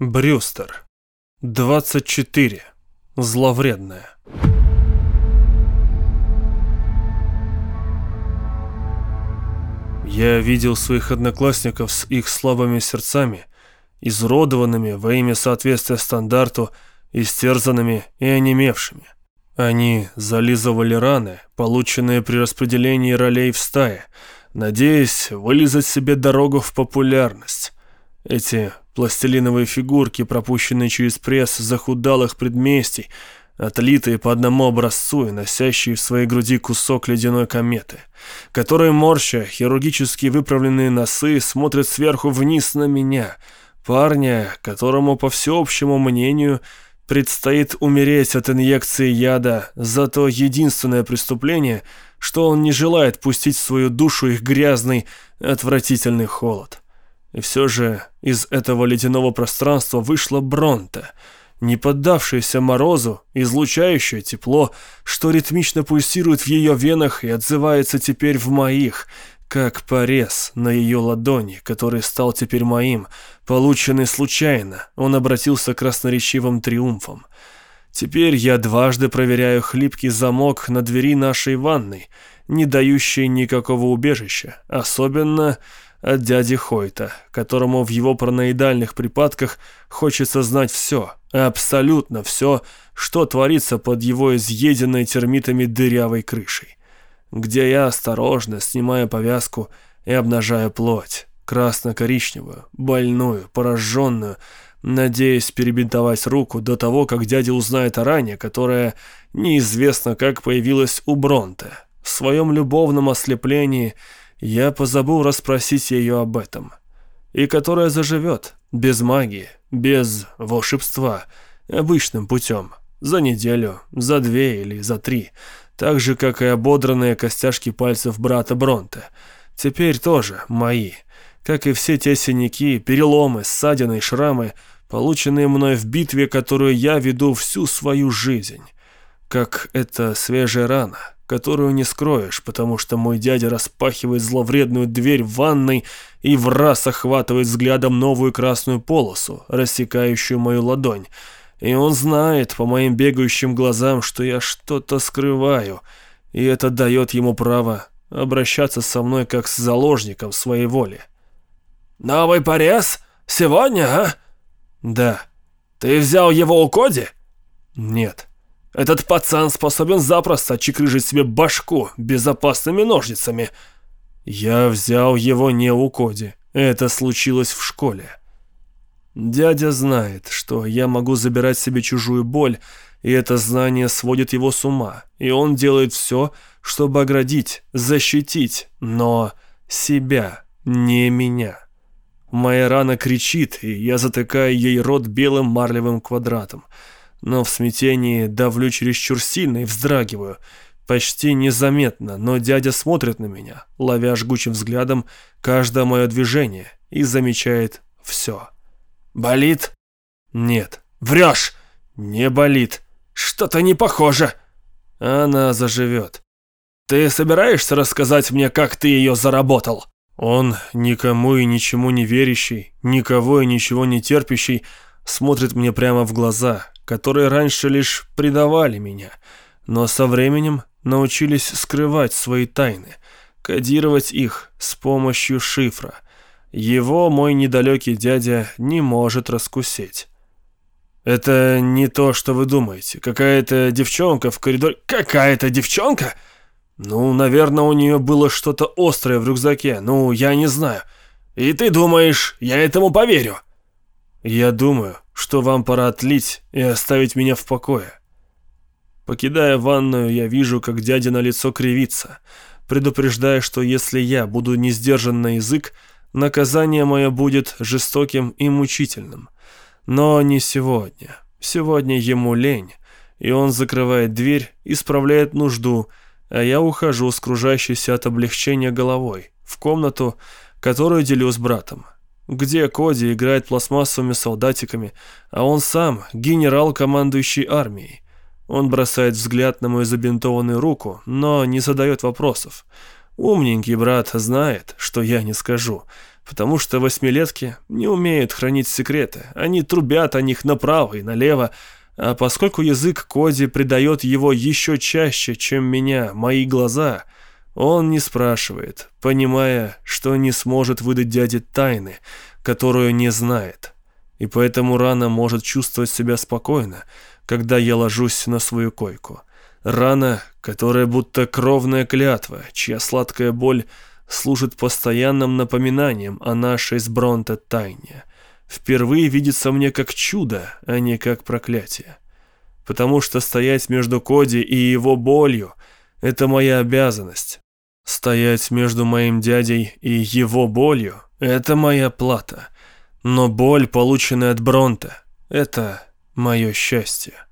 Брюстер. 24. Зловредная. Я видел своих одноклассников с их слабыми сердцами, изуродованными во имя соответствия стандарту, истерзанными и онемевшими. Они зализывали раны, полученные при распределении ролей в стае, надеясь вылизать себе дорогу в популярность. Эти пластилиновые фигурки, пропущенные через пресс захудалых предместий, отлитые по одному образцу и носящие в своей груди кусок ледяной кометы, которые, морща хирургически выправленные носы, смотрят сверху вниз на меня, парня, которому, по всеобщему мнению, предстоит умереть от инъекции яда за то единственное преступление, что он не желает пустить в свою душу их грязный, отвратительный холод. И все же из этого ледяного пространства вышла Бронте, не поддавшаяся морозу, излучающая тепло, что ритмично пульсирует в ее венах и отзывается теперь в моих, как порез на ее ладони, который стал теперь моим, полученный случайно. Он обратился красноречивым триумфом. Теперь я дважды проверяю хлипкий замок на двери нашей ванной, не дающий никакого убежища, особенно от дяди Хойта, которому в его параноидальных припадках хочется знать все, абсолютно все, что творится под его изъеденной термитами дырявой крышей, где я осторожно снимаю повязку и обнажаю плоть, красно-коричневую, больную, пораженную, надеясь перебинтовать руку до того, как дядя узнает о ране, которая неизвестно как появилась у Бронте. В своем любовном ослеплении я позабыл расспросить ее об этом. И которая заживет, без магии, без волшебства, обычным путем, за неделю, за 2 или за 3, так же, как и ободранные костяшки пальцев брата Бронте. Теперь тоже мои, как и все те синяки, переломы, ссадины и шрамы, полученные мной в битве, которую я веду всю свою жизнь. Как эта свежая рана, которую не скроешь, потому что мой дядя распахивает зловредную дверь в ванной и враз охватывает взглядом новую красную полосу, рассекающую мою ладонь. И он знает по моим бегающим глазам, что я что-то скрываю, и это дает ему право обращаться со мной как с заложником своей воли. «Новый порез? Сегодня, а?» «Да». «Ты взял его у Коди?» «Нет». «Этот пацан способен запросто отчекрыжить себе башку безопасными ножницами». «Я взял его не у Коди. Это случилось в школе». Дядя знает, что я могу забирать себе чужую боль, и это знание сводит его с ума, и он делает все, чтобы оградить, защитить, но себя, не меня. Моя рана кричит, и я затыкаю ей рот белым марлевым квадратом. Но в смятении давлю чересчур сильно и вздрагиваю. Почти незаметно, но дядя смотрит на меня, ловя жгучим взглядом каждое мое движение, и замечает все. «Болит?» «Нет». «Врешь!» «Не болит». «Что-то не похоже». «Она заживет». «Ты собираешься рассказать мне, как ты ее заработал?» Он, никому и ничему не верящий, никого и ничего не терпящий, смотрит мне прямо в глаза, которые раньше лишь предавали меня, но со временем научились скрывать свои тайны, кодировать их с помощью шифра. Его мой недалекий дядя не может раскусить. «Это не то, что вы думаете. Какая-то девчонка в коридоре...» «Какая-то девчонка?» «Ну, наверное, у нее было что-то острое в рюкзаке. Ну, я не знаю. И ты думаешь, я этому поверю?» «Я думаю, что вам пора отлить и оставить меня в покое». Покидая ванную, я вижу, как дядя на лицо кривится, предупреждая, что если я буду не сдержан на язык, наказание мое будет жестоким и мучительным. Но не сегодня. Сегодня ему лень, и он закрывает дверь, исправляет нужду, а я ухожу с кружащейся от облегчения головой в комнату, которую делю с братом, где Коди играет пластмассовыми солдатиками, а он сам генерал, командующий армией. Он бросает взгляд на мою забинтованную руку, но не задает вопросов. Умненький брат знает, что я не скажу, потому что восьмилетки не умеют хранить секреты. Они трубят о них направо и налево, а поскольку язык Коди предает его еще чаще, чем меня, мои глаза, он не спрашивает, понимая, что не сможет выдать дяде тайны, которую не знает. И поэтому Рана может чувствовать себя спокойно, когда я ложусь на свою койку. Рана, которая будто кровная клятва, чья сладкая боль служит постоянным напоминанием о нашей с Бронте тайне. Впервые видится мне как чудо, а не как проклятие. Потому что стоять между Коди и его болью — это моя обязанность. Стоять между моим дядей и его болью — это моя плата. Но боль, полученная от Бронте, — это мое счастье.